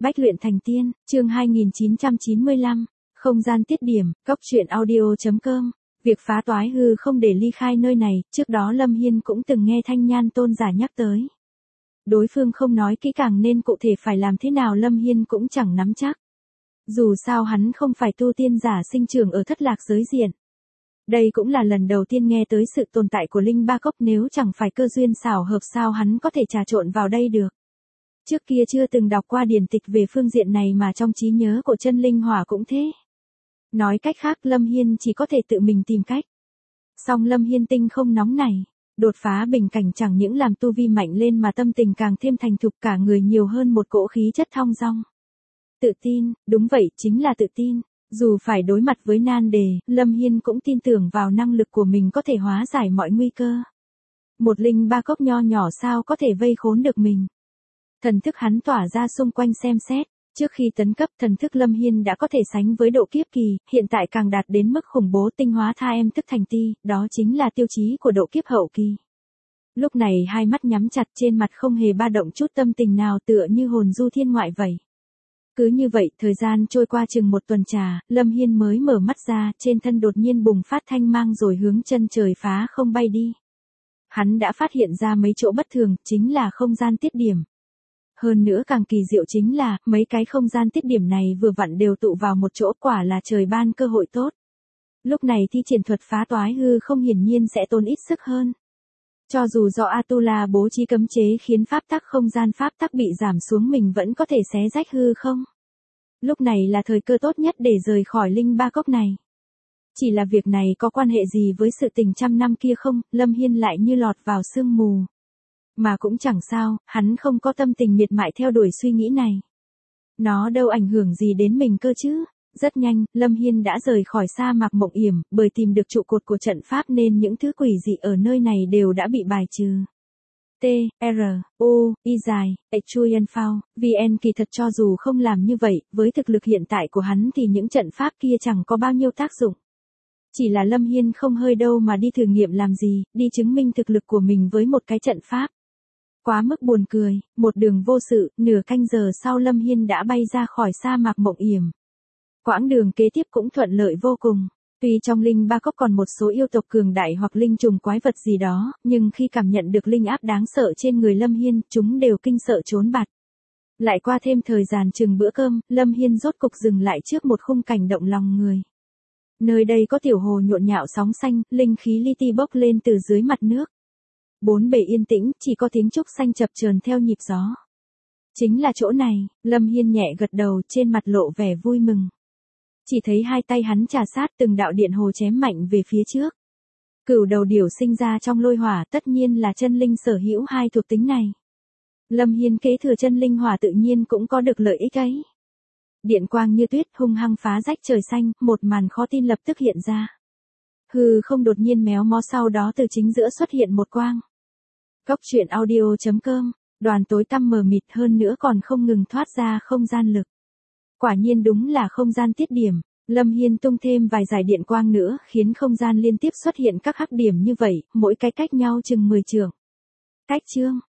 Bách luyện thành tiên, chương 2995, không gian tiết điểm, góc truyện audio.com. Việc phá toái hư không để ly khai nơi này, trước đó Lâm Hiên cũng từng nghe Thanh Nhan tôn giả nhắc tới. Đối phương không nói kỹ càng nên cụ thể phải làm thế nào Lâm Hiên cũng chẳng nắm chắc. Dù sao hắn không phải tu tiên giả sinh trưởng ở thất lạc giới diện. Đây cũng là lần đầu tiên nghe tới sự tồn tại của Linh Ba Cốc, nếu chẳng phải cơ duyên xảo hợp sao hắn có thể trà trộn vào đây được. Trước kia chưa từng đọc qua điển tịch về phương diện này mà trong trí nhớ của Chân Linh Hỏa cũng thế. Nói cách khác Lâm Hiên chỉ có thể tự mình tìm cách. Song Lâm Hiên tinh không nóng này, đột phá bình cảnh chẳng những làm tu vi mạnh lên mà tâm tình càng thêm thành thục, cả người nhiều hơn một cỗ khí chất thong dong. Tự tin, đúng vậy, chính là tự tin. Dù phải đối mặt với nan đề, Lâm Hiên cũng tin tưởng vào năng lực của mình có thể hóa giải mọi nguy cơ. Một Linh Ba Cốc nho nhỏ sao có thể vây khốn được mình. Thần thức hắn tỏa ra xung quanh xem xét, trước khi tấn cấp thần thức Lâm Hiên đã có thể sánh với độ kiếp kỳ, hiện tại càng đạt đến mức khủng bố, tinh hóa tha em thức thành ti, đó chính là tiêu chí của độ kiếp hậu kỳ. Lúc này hai mắt nhắm chặt, trên mặt không hề ba động chút tâm tình nào, tựa như hồn du thiên ngoại vậy. Cứ như vậy, thời gian trôi qua chừng một tuần trà, Lâm Hiên mới mở mắt ra, trên thân đột nhiên bùng phát thanh mang rồi hướng chân trời phá không bay đi. Hắn đã phát hiện ra mấy chỗ bất thường, chính là không gian tiết điểm. Hơn nữa càng kỳ diệu chính là, mấy cái không gian tiết điểm này vừa vặn đều tụ vào một chỗ, quả là trời ban cơ hội tốt. Lúc này thi triển thuật phá toái hư không hiển nhiên sẽ tốn ít sức hơn. Cho dù do Atula bố trí cấm chế khiến pháp tắc không gian pháp tắc bị giảm xuống, mình vẫn có thể xé rách hư không. Lúc này là thời cơ tốt nhất để rời khỏi Linh Ba Cốc này. Chỉ là việc này có quan hệ gì với sự tình trăm năm kia không, Lâm Hiên lại như lọt vào sương mù. Mà cũng chẳng sao, hắn không có tâm tình miệt mài theo đuổi suy nghĩ này. Nó đâu ảnh hưởng gì đến mình cơ chứ. Rất nhanh, Lâm Hiên đã rời khỏi sa mạc Mộng Yểm, bởi tìm được trụ cột của trận pháp nên những thứ quỷ dị ở nơi này đều đã bị bài trừ. T, R, O, Y dài, Chuyen Phao, VN kỳ thật cho dù không làm như vậy, với thực lực hiện tại của hắn thì những trận pháp kia chẳng có bao nhiêu tác dụng. Chỉ là Lâm Hiên không hơi đâu mà đi thử nghiệm làm gì, đi chứng minh thực lực của mình với một cái trận pháp. Quá mức buồn cười, một đường vô sự, nửa canh giờ sau Lâm Hiên đã bay ra khỏi sa mạc Mộng Yểm. Quãng đường kế tiếp cũng thuận lợi vô cùng. Tuy trong Linh Ba Cốc còn một số yêu tộc cường đại hoặc linh trùng quái vật gì đó, nhưng khi cảm nhận được linh áp đáng sợ trên người Lâm Hiên, chúng đều kinh sợ trốn bạt. Lại qua thêm thời gian chừng bữa cơm, Lâm Hiên rốt cục dừng lại trước một khung cảnh động lòng người. Nơi đây có tiểu hồ nhộn nhạo sóng xanh, linh khí li ti bốc lên từ dưới mặt nước. Bốn bề yên tĩnh, chỉ có tiếng trúc xanh chập chờn theo nhịp gió. Chính là chỗ này, Lâm Hiên nhẹ gật đầu, trên mặt lộ vẻ vui mừng. Chỉ thấy hai tay hắn trà sát, từng đạo điện hồ chém mạnh về phía trước. Cửu đầu điểu sinh ra trong lôi hỏa, tất nhiên là chân linh sở hữu hai thuộc tính này. Lâm Hiên kế thừa chân linh hỏa tự nhiên cũng có được lợi ích ấy. Điện quang như tuyết hung hăng phá rách trời xanh, một màn khó tin lập tức hiện ra. Hư không đột nhiên méo mó, sau đó từ chính giữa xuất hiện một quang. Góc truyện audio.com, đoàn tối tăm mờ mịt, hơn nữa còn không ngừng thoát ra không gian lực. Quả nhiên đúng là không gian tiết điểm. Lâm Hiên tung thêm vài dải điện quang nữa, khiến không gian liên tiếp xuất hiện các hắc điểm như vậy, mỗi cái cách nhau chừng 10 trượng. Cách chương,